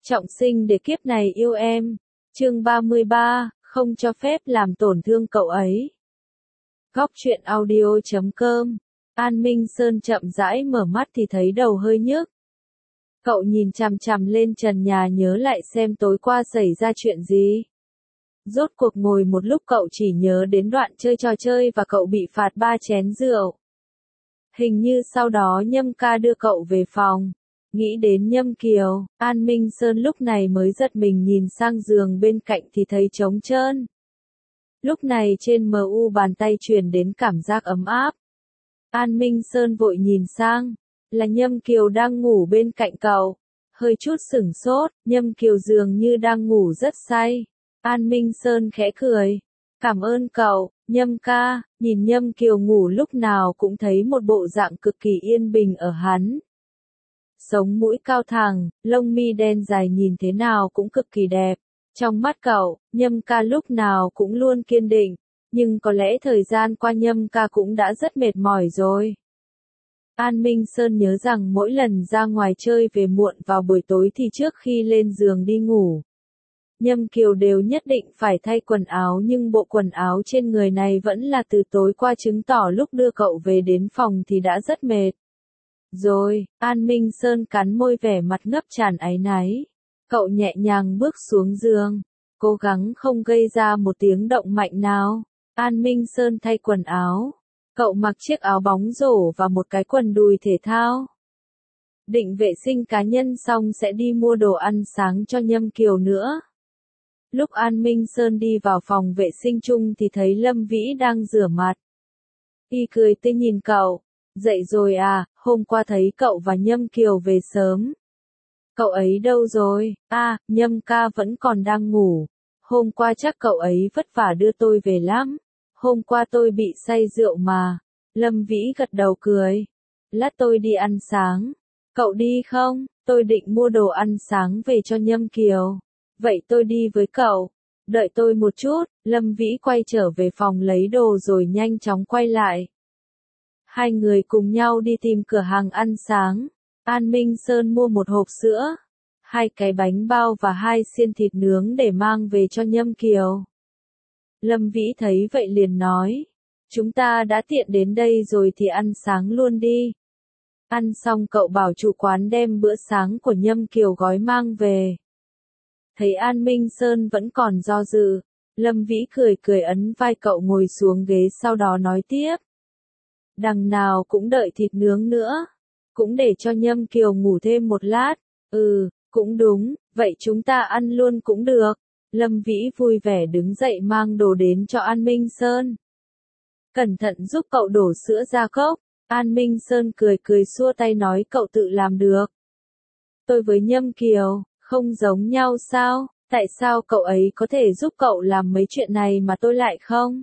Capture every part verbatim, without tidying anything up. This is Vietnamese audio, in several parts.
Trọng sinh để kiếp này yêu em. Chương ba mươi ba, không cho phép làm tổn thương cậu ấy. Góc truyện audio chấm com. An Minh Sơn chậm rãi mở mắt thì thấy đầu hơi nhức. Cậu nhìn chằm chằm lên trần nhà nhớ lại xem tối qua xảy ra chuyện gì. Rốt cuộc ngồi một lúc cậu chỉ nhớ đến đoạn chơi trò chơi và cậu bị phạt ba chén rượu. Hình như sau đó Nhâm ca đưa cậu về phòng. Nghĩ đến Nhâm Kiều, An Minh Sơn lúc này mới giật mình nhìn sang giường bên cạnh thì thấy trống trơn. Lúc này trên mờ u bàn tay truyền đến cảm giác ấm áp. An Minh Sơn vội nhìn sang, là Nhâm Kiều đang ngủ bên cạnh cậu. Hơi chút sửng sốt, Nhâm Kiều dường như đang ngủ rất say. An Minh Sơn khẽ cười. Cảm ơn cậu, Nhâm ca. Nhìn Nhâm Kiều ngủ lúc nào cũng thấy một bộ dạng cực kỳ yên bình ở hắn. Sống mũi cao thẳng, lông mi đen dài nhìn thế nào cũng cực kỳ đẹp. Trong mắt cậu, Nhâm ca lúc nào cũng luôn kiên định. Nhưng có lẽ thời gian qua Nhâm ca cũng đã rất mệt mỏi rồi. An Minh Sơn nhớ rằng mỗi lần ra ngoài chơi về muộn vào buổi tối thì trước khi lên giường đi ngủ, Nhâm Kiều đều nhất định phải thay quần áo, nhưng bộ quần áo trên người này vẫn là từ tối qua, chứng tỏ lúc đưa cậu về đến phòng thì đã rất mệt. Rồi, An Minh Sơn cắn môi vẻ mặt ngập tràn áy náy. Cậu nhẹ nhàng bước xuống giường, cố gắng không gây ra một tiếng động mạnh nào. An Minh Sơn thay quần áo. Cậu mặc chiếc áo bóng rổ và một cái quần đùi thể thao. Định vệ sinh cá nhân xong sẽ đi mua đồ ăn sáng cho Nhâm Kiều nữa. Lúc An Minh Sơn đi vào phòng vệ sinh chung thì thấy Lâm Vĩ đang rửa mặt. Y cười tươi nhìn cậu. Dậy rồi à, hôm qua thấy cậu và Nhâm Kiều về sớm. Cậu ấy đâu rồi? À, Nhâm ca vẫn còn đang ngủ. Hôm qua chắc cậu ấy vất vả đưa tôi về lắm. Hôm qua tôi bị say rượu mà. Lâm Vĩ gật đầu cười. Lát tôi đi ăn sáng. Cậu đi không? Tôi định mua đồ ăn sáng về cho Nhâm Kiều. Vậy tôi đi với cậu. Đợi tôi một chút. Lâm Vĩ quay trở về phòng lấy đồ rồi nhanh chóng quay lại. Hai người cùng nhau đi tìm cửa hàng ăn sáng. An Minh Sơn mua một hộp sữa, hai cái bánh bao và hai xiên thịt nướng để mang về cho Nhâm Kiều. Lâm Vĩ thấy vậy liền nói, chúng ta đã tiện đến đây rồi thì ăn sáng luôn đi. Ăn xong cậu bảo chủ quán đem bữa sáng của Nhâm Kiều gói mang về. Thấy An Minh Sơn vẫn còn do dự, Lâm Vĩ cười cười ấn vai cậu ngồi xuống ghế, sau đó nói tiếp. Đằng nào cũng đợi thịt nướng nữa. Cũng để cho Nhâm Kiều ngủ thêm một lát. Ừ, cũng đúng, vậy chúng ta ăn luôn cũng được. Lâm Vĩ vui vẻ đứng dậy mang đồ đến cho An Minh Sơn. Cẩn thận giúp cậu đổ sữa ra cốc. An Minh Sơn cười cười xua tay nói cậu tự làm được. Tôi với Nhâm Kiều, không giống nhau sao? Tại sao cậu ấy có thể giúp cậu làm mấy chuyện này mà tôi lại không?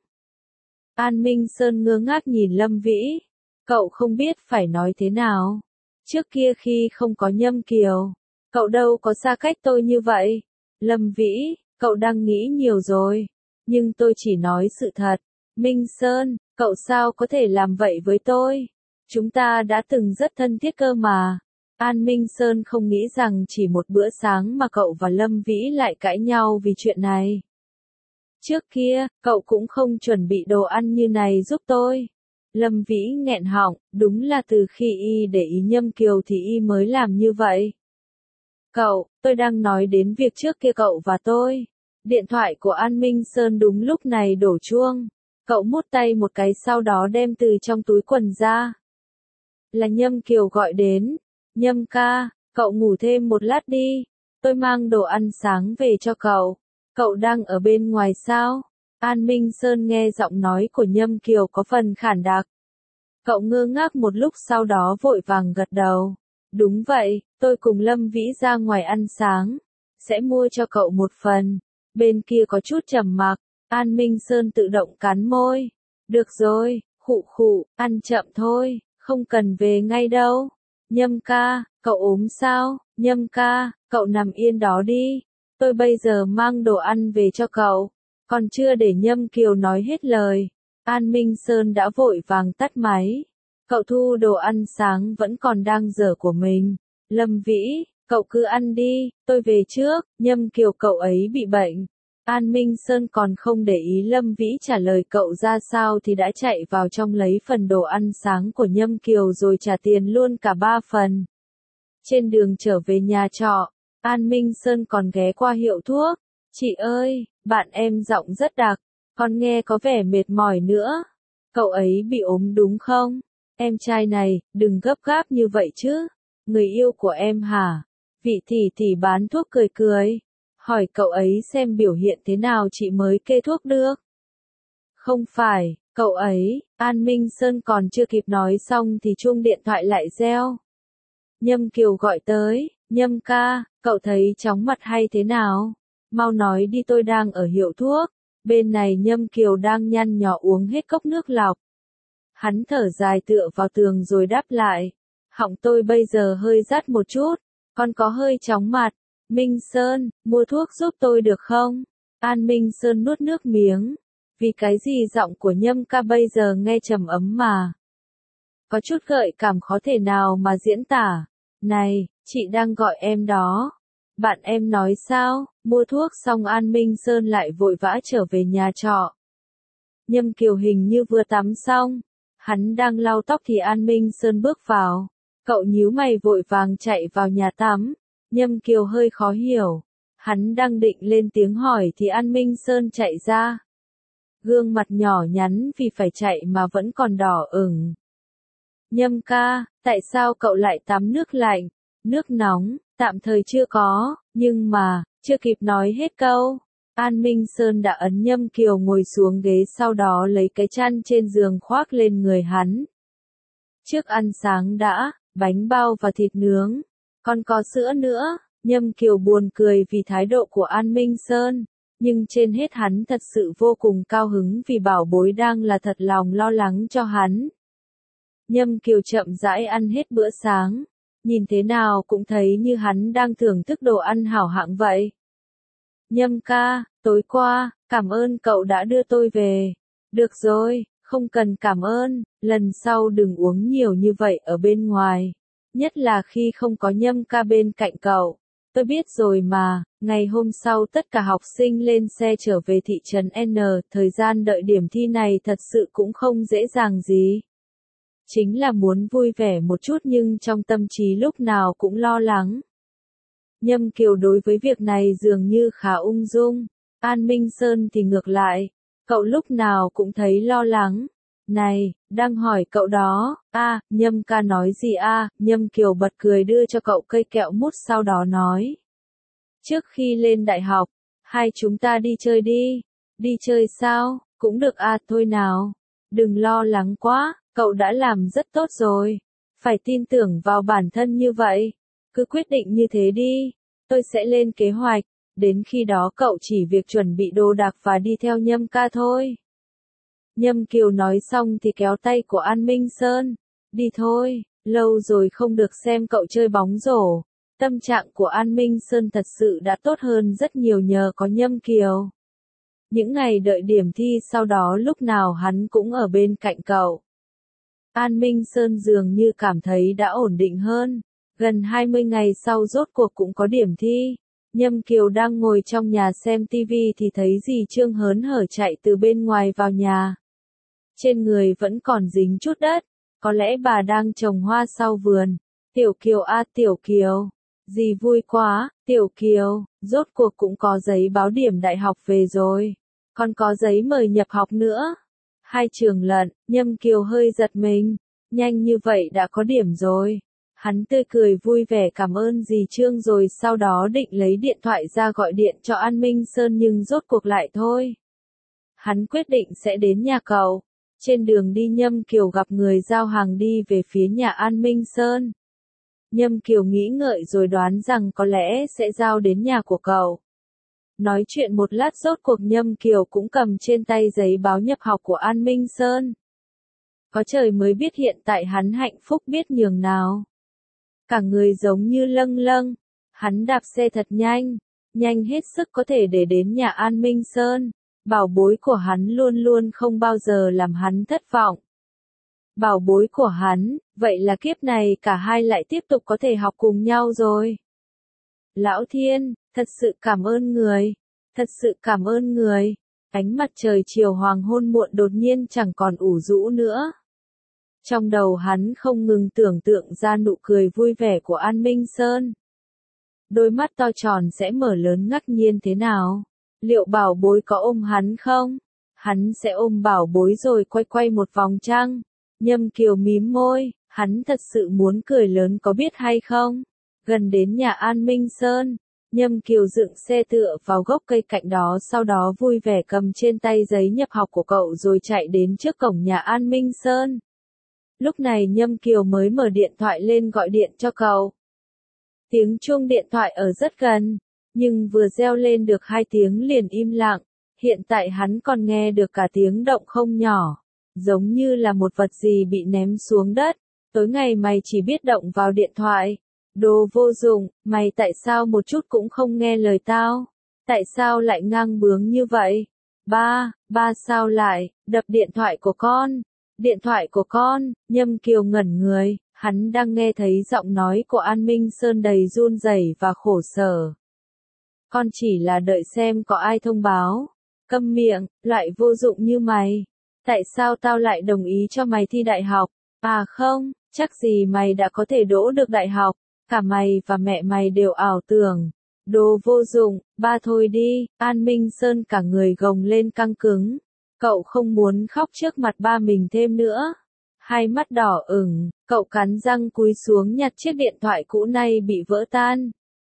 An Minh Sơn ngơ ngác nhìn Lâm Vĩ. Cậu không biết phải nói thế nào. Trước kia khi không có Nhâm Kiều, cậu đâu có xa cách tôi như vậy. Lâm Vĩ, cậu đang nghĩ nhiều rồi. Nhưng tôi chỉ nói sự thật. Minh Sơn, cậu sao có thể làm vậy với tôi? Chúng ta đã từng rất thân thiết cơ mà. An Minh Sơn không nghĩ rằng chỉ một bữa sáng mà cậu và Lâm Vĩ lại cãi nhau vì chuyện này. Trước kia, cậu cũng không chuẩn bị đồ ăn như này giúp tôi. Lâm Vĩ nghẹn họng, đúng là từ khi y để ý Nhâm Kiều thì y mới làm như vậy. Cậu, tôi đang nói đến việc trước kia cậu và tôi. Điện thoại của An Minh Sơn đúng lúc này đổ chuông. Cậu mút tay một cái sau đó đem từ trong túi quần ra. Là Nhâm Kiều gọi đến. Nhâm ca, cậu ngủ thêm một lát đi. Tôi mang đồ ăn sáng về cho cậu. Cậu đang ở bên ngoài sao? An Minh Sơn nghe giọng nói của Nhâm Kiều có phần khản đặc. Cậu ngơ ngác một lúc sau đó vội vàng gật đầu. Đúng vậy, tôi cùng Lâm Vĩ ra ngoài ăn sáng. Sẽ mua cho cậu một phần. Bên kia có chút trầm mặc. An Minh Sơn tự động cắn môi. Được rồi, khụ khụ, ăn chậm thôi, không cần về ngay đâu. Nhâm ca, cậu ốm sao? Nhâm ca, cậu nằm yên đó đi. Tôi bây giờ mang đồ ăn về cho cậu. Còn chưa để Nhâm Kiều nói hết lời, An Minh Sơn đã vội vàng tắt máy. Cậu thu đồ ăn sáng vẫn còn đang dở của mình. Lâm Vĩ, Cậu cứ ăn đi, tôi về trước. Nhâm Kiều cậu ấy bị bệnh. An Minh Sơn còn không để ý Lâm Vĩ trả lời cậu ra sao thì đã chạy vào trong lấy phần đồ ăn sáng của Nhâm Kiều rồi trả tiền luôn cả ba phần. Trên đường trở về nhà trọ, An Minh Sơn còn ghé qua hiệu thuốc. Chị ơi, bạn em giọng rất đặc, con nghe có vẻ mệt mỏi nữa. Cậu ấy bị ốm đúng không? Em trai này, đừng gấp gáp như vậy chứ. Người yêu của em hả? Vị tỷ tỷ bán thuốc cười cười. Hỏi cậu ấy xem biểu hiện thế nào chị mới kê thuốc được. Không phải, cậu ấy, An Minh Sơn còn chưa kịp nói xong thì chuông điện thoại lại reo. Nhâm Kiều gọi tới, Nhâm ca, cậu thấy chóng mặt hay thế nào? Mau nói đi tôi đang ở hiệu thuốc. Bên này Nhâm Kiều đang nhăn nhó uống hết cốc nước lọc. Hắn thở dài tựa vào tường rồi đáp lại. Họng tôi bây giờ hơi rát một chút, con có hơi chóng mặt. Minh Sơn, mua thuốc giúp tôi được không? An Minh Sơn nuốt nước miếng. Vì cái gì giọng của Nhâm ca bây giờ nghe trầm ấm mà. Có chút gợi cảm khó thể nào mà diễn tả. Này, chị đang gọi em đó. Bạn em nói sao? Mua thuốc xong An Minh Sơn lại vội vã trở về nhà trọ. Nhâm Kiều hình như vừa tắm xong. Hắn đang lau tóc thì An Minh Sơn bước vào. Cậu nhíu mày vội vàng chạy vào nhà tắm. Nhâm Kiều hơi khó hiểu. Hắn đang định lên tiếng hỏi thì An Minh Sơn chạy ra. Gương mặt nhỏ nhắn vì phải chạy mà vẫn còn đỏ ửng. Nhâm ca, tại sao cậu lại tắm nước lạnh? Nước nóng, tạm thời chưa có, nhưng mà, chưa kịp nói hết câu. An Minh Sơn đã ấn Nhâm Kiều ngồi xuống ghế sau đó lấy cái chăn trên giường khoác lên người hắn. Trước ăn sáng đã, bánh bao và thịt nướng. Còn có sữa nữa. Nhâm Kiều buồn cười vì thái độ của An Minh Sơn. Nhưng trên hết hắn thật sự vô cùng cao hứng vì bảo bối đang là thật lòng lo lắng cho hắn. Nhâm Kiều chậm rãi ăn hết bữa sáng. Nhìn thế nào cũng thấy như hắn đang thưởng thức đồ ăn hảo hạng vậy. Nhâm ca, tối qua, cảm ơn cậu đã đưa tôi về. Được rồi, không cần cảm ơn, lần sau đừng uống nhiều như vậy ở bên ngoài. Nhất là khi không có Nhâm ca bên cạnh cậu. Tôi biết rồi mà, ngày hôm sau tất cả học sinh lên xe trở về thị trấn N, thời gian đợi điểm thi này thật sự cũng không dễ dàng gì. Chính là muốn vui vẻ một chút nhưng trong tâm trí lúc nào cũng lo lắng. Nhâm Kiều đối với việc này dường như khá ung dung. An Minh Sơn thì ngược lại. Cậu lúc nào cũng thấy lo lắng. Này, đang hỏi cậu đó. A, à, Nhâm ca nói gì a? À? Nhâm Kiều bật cười đưa cho cậu cây kẹo mút sau đó nói. Trước khi lên đại học, hai chúng ta đi chơi đi. Đi chơi sao? Cũng được à, thôi nào. Đừng lo lắng quá, cậu đã làm rất tốt rồi. Phải tin tưởng vào bản thân như vậy. Cứ quyết định như thế đi. Tôi sẽ lên kế hoạch. Đến khi đó cậu chỉ việc chuẩn bị đồ đạc và đi theo Nhâm ca thôi. Nhâm Kiều nói xong thì kéo tay của An Minh Sơn. Đi thôi, lâu rồi không được xem cậu chơi bóng rổ. Tâm trạng của An Minh Sơn thật sự đã tốt hơn rất nhiều nhờ có Nhâm Kiều. Những ngày đợi điểm thi sau đó lúc nào hắn cũng ở bên cạnh cậu. An Minh Sơn dường như cảm thấy đã ổn định hơn. Gần hai mươi ngày sau rốt cuộc cũng có điểm thi. Nhâm Kiều đang ngồi trong nhà xem tivi thì thấy dì Trương hớn hở chạy từ bên ngoài vào nhà. Trên người vẫn còn dính chút đất, có lẽ bà đang trồng hoa sau vườn. Tiểu Kiều a à, Tiểu Kiều, dì vui quá, Tiểu Kiều, rốt cuộc cũng có giấy báo điểm đại học về rồi. Còn có giấy mời nhập học nữa. Hai trường lận, Nhâm Kiều hơi giật mình, nhanh như vậy đã có điểm rồi. Hắn tươi cười vui vẻ cảm ơn dì Trương rồi sau đó định lấy điện thoại ra gọi điện cho An Minh Sơn nhưng rốt cuộc lại thôi. Hắn quyết định sẽ đến nhà cậu. Trên đường đi Nhâm Kiều gặp người giao hàng đi về phía nhà An Minh Sơn. Nhâm Kiều nghĩ ngợi rồi đoán rằng có lẽ sẽ giao đến nhà của cậu. Nói chuyện một lát rốt cuộc Nhâm Kiều cũng cầm trên tay giấy báo nhập học của An Minh Sơn. Có trời mới biết hiện tại hắn hạnh phúc biết nhường nào. Cả người giống như lâng lâng. Hắn đạp xe thật nhanh, nhanh hết sức có thể để đến nhà An Minh Sơn. Bảo bối của hắn luôn luôn không bao giờ làm hắn thất vọng. Bảo bối của hắn, vậy là kiếp này cả hai lại tiếp tục có thể học cùng nhau rồi. Lão thiên, thật sự cảm ơn người, thật sự cảm ơn người. Ánh mặt trời chiều hoàng hôn muộn đột nhiên chẳng còn ủ rũ nữa. Trong đầu hắn không ngừng tưởng tượng ra nụ cười vui vẻ của An Minh Sơn. Đôi mắt to tròn sẽ mở lớn ngạc nhiên thế nào? Liệu bảo bối có ôm hắn không? Hắn sẽ ôm bảo bối rồi quay quay một vòng trăng. Nhâm Kiều mím môi, hắn thật sự muốn cười lớn có biết hay không? Gần đến nhà An Minh Sơn, Nhâm Kiều dựng xe tựa vào gốc cây cạnh đó, sau đó vui vẻ cầm trên tay giấy nhập học của cậu rồi chạy đến trước cổng nhà An Minh Sơn. Lúc này Nhâm Kiều mới mở điện thoại lên gọi điện cho cậu. Tiếng chuông điện thoại ở rất gần, nhưng vừa reo lên được hai tiếng liền im lặng. Hiện tại hắn còn nghe được cả tiếng động không nhỏ, giống như là một vật gì bị ném xuống đất. Tối ngày mày chỉ biết động vào điện thoại. Đồ vô dụng, mày tại sao một chút cũng không nghe lời tao? Tại sao lại ngang bướng như vậy? Ba, ba sao lại, đập điện thoại của con? Điện thoại của con, Nhâm Kiều ngẩn người, hắn đang nghe thấy giọng nói của An Minh Sơn đầy run rẩy và khổ sở. Con chỉ là đợi xem có ai thông báo. Câm miệng, loại vô dụng như mày. Tại sao tao lại đồng ý cho mày thi đại học? À không, chắc gì mày đã có thể đỗ được đại học. Cả mày và mẹ mày đều ảo tưởng. Đồ vô dụng, ba thôi đi. An Minh Sơn cả người gồng lên căng cứng. Cậu không muốn khóc trước mặt ba mình thêm nữa. Hai mắt đỏ ửng, cậu cắn răng cúi xuống nhặt chiếc điện thoại cũ nay bị vỡ tan.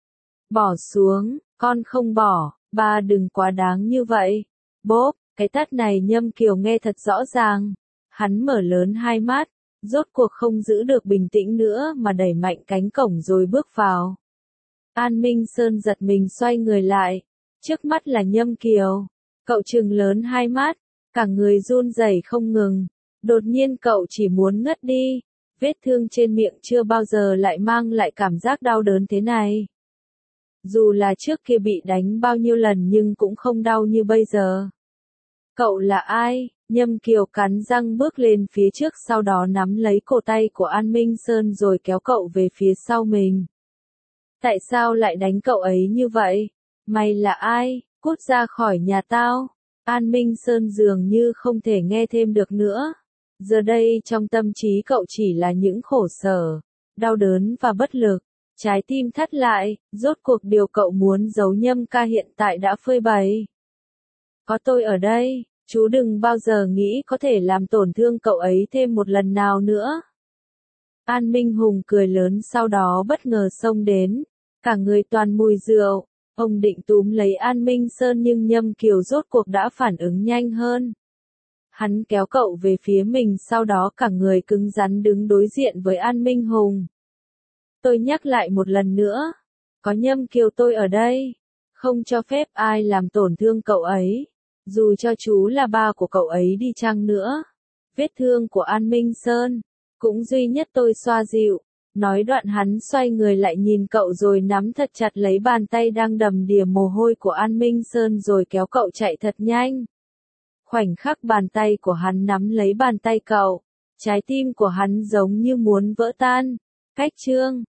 Bỏ xuống, con không bỏ, ba đừng quá đáng như vậy. Bốp, cái tát này Nhâm Kiều nghe thật rõ ràng. Hắn mở lớn hai mắt, rốt cuộc không giữ được bình tĩnh nữa mà đẩy mạnh cánh cổng rồi bước vào. An Minh Sơn giật mình xoay người lại, trước mắt là Nhâm Kiều. Cậu trừng lớn hai mắt, cả người run rẩy không ngừng. Đột nhiên cậu chỉ muốn ngất đi, vết thương trên miệng chưa bao giờ lại mang lại cảm giác đau đớn thế này. Dù là trước kia bị đánh bao nhiêu lần nhưng cũng không đau như bây giờ. Cậu là ai? Nhâm Kiều cắn răng bước lên phía trước, sau đó nắm lấy cổ tay của An Minh Sơn rồi kéo cậu về phía sau mình. Tại sao lại đánh cậu ấy như vậy? Mày là ai? Cút ra khỏi nhà tao. An Minh Sơn dường như không thể nghe thêm được nữa. Giờ đây trong tâm trí cậu chỉ là những khổ sở, đau đớn và bất lực. Trái tim thắt lại, rốt cuộc điều cậu muốn giấu Nhâm ca hiện tại đã phơi bày. Có tôi ở đây, chú đừng bao giờ nghĩ có thể làm tổn thương cậu ấy thêm một lần nào nữa. An Minh Hùng cười lớn sau đó bất ngờ xông đến, cả người toàn mùi rượu. Ông định túm lấy An Minh Sơn nhưng Nhâm Kiều rốt cuộc đã phản ứng nhanh hơn. Hắn kéo cậu về phía mình, sau đó cả người cứng rắn đứng đối diện với An Minh Hùng. Tôi nhắc lại một lần nữa, có Nhâm Kiều tôi ở đây, không cho phép ai làm tổn thương cậu ấy, dù cho chú là ba của cậu ấy đi chăng nữa. Vết thương của An Minh Sơn, cũng duy nhất tôi xoa dịu. Nói đoạn hắn xoay người lại nhìn cậu rồi nắm thật chặt lấy bàn tay đang đầm đìa mồ hôi của An Minh Sơn rồi kéo cậu chạy thật nhanh. Khoảnh khắc bàn tay của hắn nắm lấy bàn tay cậu, trái tim của hắn giống như muốn vỡ tan. Cách chương